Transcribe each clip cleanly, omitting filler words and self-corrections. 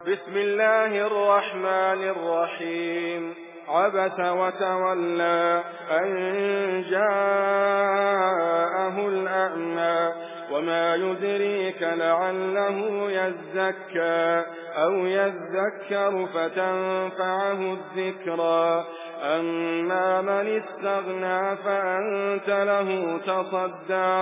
بسم الله الرحمن الرحيم. عبس وتولى أن جاءه الأعمى وما يدريك لعله يزكى أو يذكر فتنفعه الذكرى. أما من استغنى فأنت له تصدى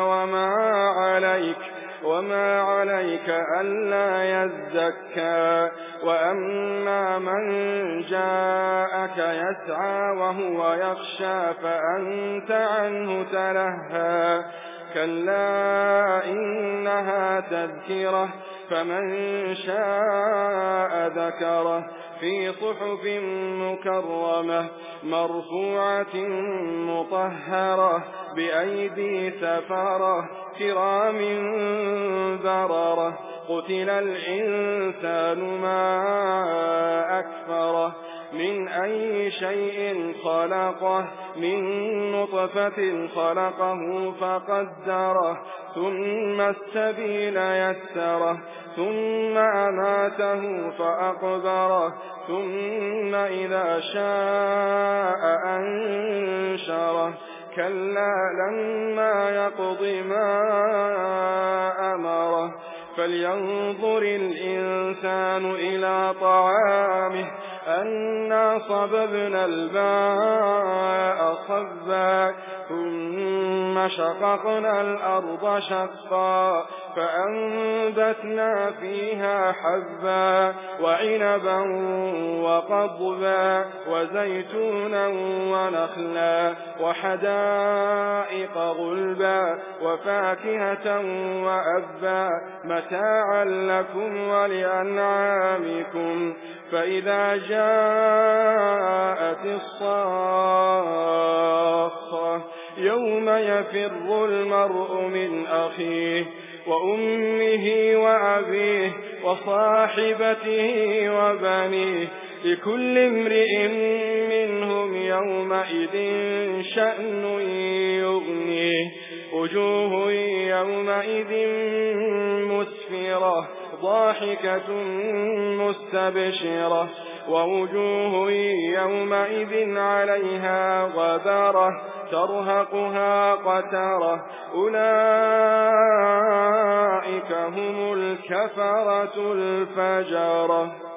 وما عليك ألا يزكى. وأما من جاءك يسعى وهو يخشى فأنت عنه تلهى. كلا إنها تذكرة فمن شاء ذكره في صحف مكرمة مرفوعة مطهرة بأيدي سفرة كرام بررة. قتل الإنسان ما أكفره من أي شيء خلقه من نطفة خلقه فقدره ثم السبيل يسره ثم أماته فأقبره ثم إذا شاء أنشره. كلا لما يقض ما أمره. فلينظر الإنسان إلى طعامه أنا صببنا الماء صبا ثم شققنا الأرض شقا فأنبتنا فيها حبا وعنبا وقضبا وزيتونا ونخلا وحدائق غلبا وفاكهة وأبا متاعا لكم ولأنعامكم. فإذا جاءت الصاخة يوم يفر المرء من أخيه وأمه وأبيه وصاحبته وبنيه لكل امرئ منهم يومئذ شأن يغنيه. وجوه يومئذ مسفرة ضاحكة مستبشرة ووجوه يومئذ عليها غبرة ترهقها قترة. أولئك هم الكفرة الفجرة.